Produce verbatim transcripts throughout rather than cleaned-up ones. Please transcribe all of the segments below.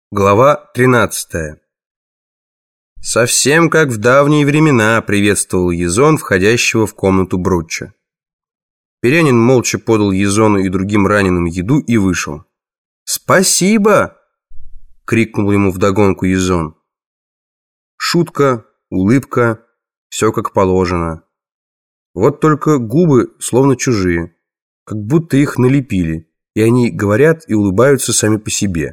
Глава тринадцатая. Совсем как в давние времена приветствовал Язон входящего в комнату Брутча. Перянин молча подал Язону и другим раненым еду и вышел. «Спасибо!» — крикнул ему вдогонку Язон. Шутка, улыбка, все как положено. Вот только губы словно чужие, как будто их налепили, и они говорят и улыбаются сами по себе.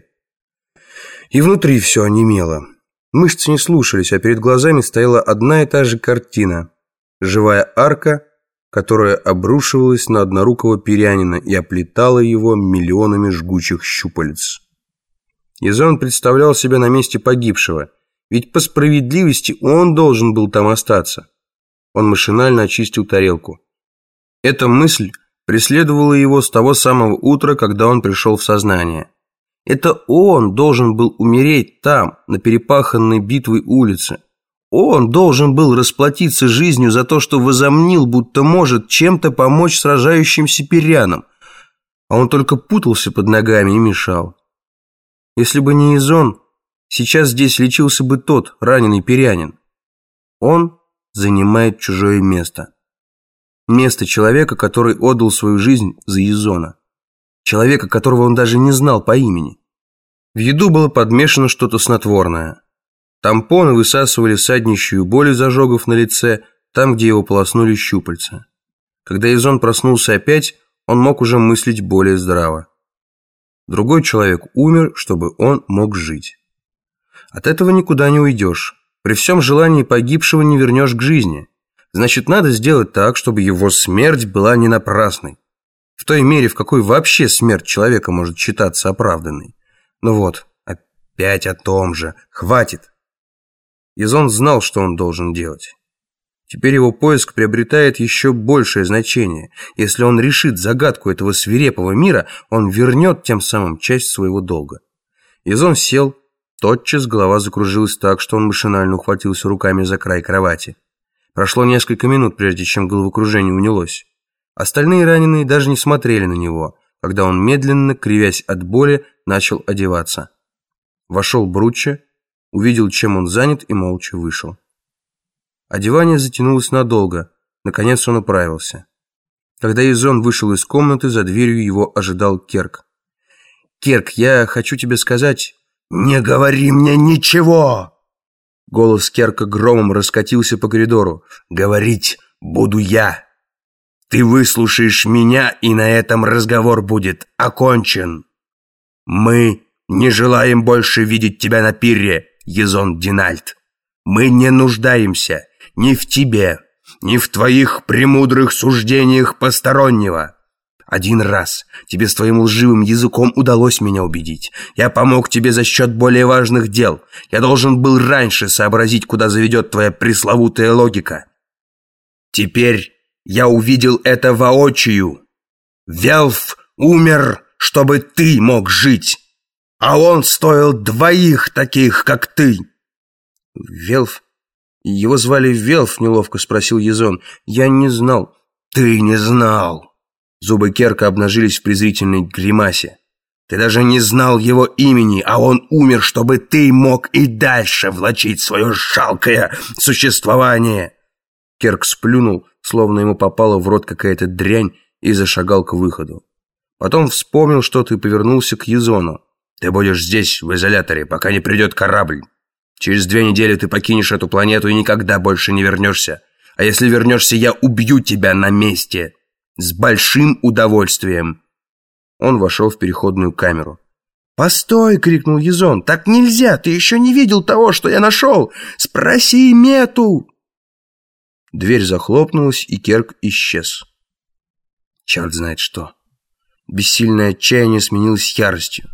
И внутри все онемело. Мышцы не слушались, а перед глазами стояла одна и та же картина. Живая арка, которая обрушивалась на однорукого Перянина и оплетала его миллионами жгучих щупалец. Язон представлял себя на месте погибшего, ведь по справедливости он должен был там остаться. Он машинально очистил тарелку. Эта мысль преследовала его с того самого утра, когда он пришел в сознание. Это он должен был умереть там, на перепаханной битвой улице. Он должен был расплатиться жизнью за то, что возомнил, будто может чем-то помочь сражающимся перянам. А он только путался под ногами и мешал. Если бы не Язон, сейчас здесь лечился бы тот, раненый перянин. Он занимает чужое место. Место человека, который отдал свою жизнь за Язона. Человека, которого он даже не знал по имени. В еду было подмешано что-то снотворное. Тампоны высасывали саднищую боль из ожогов на лице, там, где его полоснули щупальца. Когда Язон проснулся опять, он мог уже мыслить более здраво. Другой человек умер, чтобы он мог жить. От этого никуда не уйдешь. При всем желании погибшего не вернешь к жизни. Значит, надо сделать так, чтобы его смерть была не напрасной. В той мере, в какой вообще смерть человека может считаться оправданной. Ну вот, опять о том же. Хватит. Язон знал, что он должен делать. Теперь его поиск приобретает еще большее значение. Если он решит загадку этого свирепого мира, он вернет тем самым часть своего долга. Язон сел. Тотчас голова закружилась так, что он машинально ухватился руками за край кровати. Прошло несколько минут, прежде чем головокружение унялось. Остальные раненые даже не смотрели на него, когда он медленно, кривясь от боли, начал одеваться. Вошел Брутча, увидел, чем он занят, и молча вышел. Одевание затянулось надолго. Наконец он оправился. Когда Язон вышел из комнаты, за дверью его ожидал Керк. «Керк, я хочу тебе сказать...» «Не говори мне ничего!» Голос Керка громом раскатился по коридору. «Говорить буду я. Ты выслушаешь меня, и на этом разговор будет окончен. Мы не желаем больше видеть тебя на пирре, Язон Динальт. Мы не нуждаемся ни в тебе, ни в твоих премудрых суждениях постороннего. Один раз тебе с твоим лживым языком удалось меня убедить. Я помог тебе за счет более важных дел. Я должен был раньше сообразить, куда заведет твоя пресловутая логика. Теперь я увидел это воочию. Велф умер, чтобы ты мог жить. А он стоил двоих таких, как ты». «Велф? Его звали Велф?» — неловко спросил Язон. «Я не знал». «Ты не знал». Зубы Керка обнажились в презрительной гримасе. «Ты даже не знал его имени, а он умер, чтобы ты мог и дальше влачить свое жалкое существование». Керк сплюнул, словно ему попала в рот какая-то дрянь, и зашагал к выходу. Потом вспомнил что-то и повернулся к Язону. «Ты будешь здесь, в изоляторе, пока не придет корабль. Через две недели ты покинешь эту планету и никогда больше не вернешься. А если вернешься, я убью тебя на месте. С большим удовольствием». Он вошел в переходную камеру. «Постой!» — крикнул Язон. «Так нельзя! Ты еще не видел того, что я нашел! Спроси Мету!» Дверь захлопнулась, и Керк исчез. Черт знает что. Бессильное отчаяние сменилось яростью.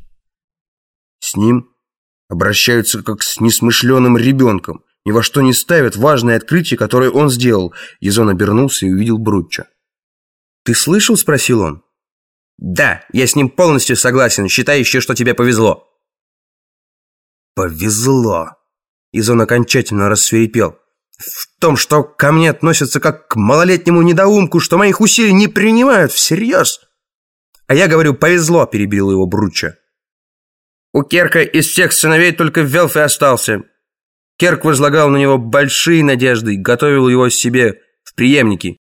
С ним обращаются как с несмышленым ребенком. Ни во что не ставят важное открытие, которое он сделал. Язон обернулся и увидел Брутча. «Ты слышал?» — спросил он. «Да, я с ним полностью согласен. Считай еще, что тебе повезло». «Повезло!» Язон окончательно рассвирепел. «В том, что ко мне относятся как к малолетнему недоумку, что моих усилий не принимают всерьез». «А я говорю, повезло!» — перебил его Брутча. У Керка из всех сыновей только Велф и остался. Керк возлагал на него большие надежды и готовил его себе в преемники.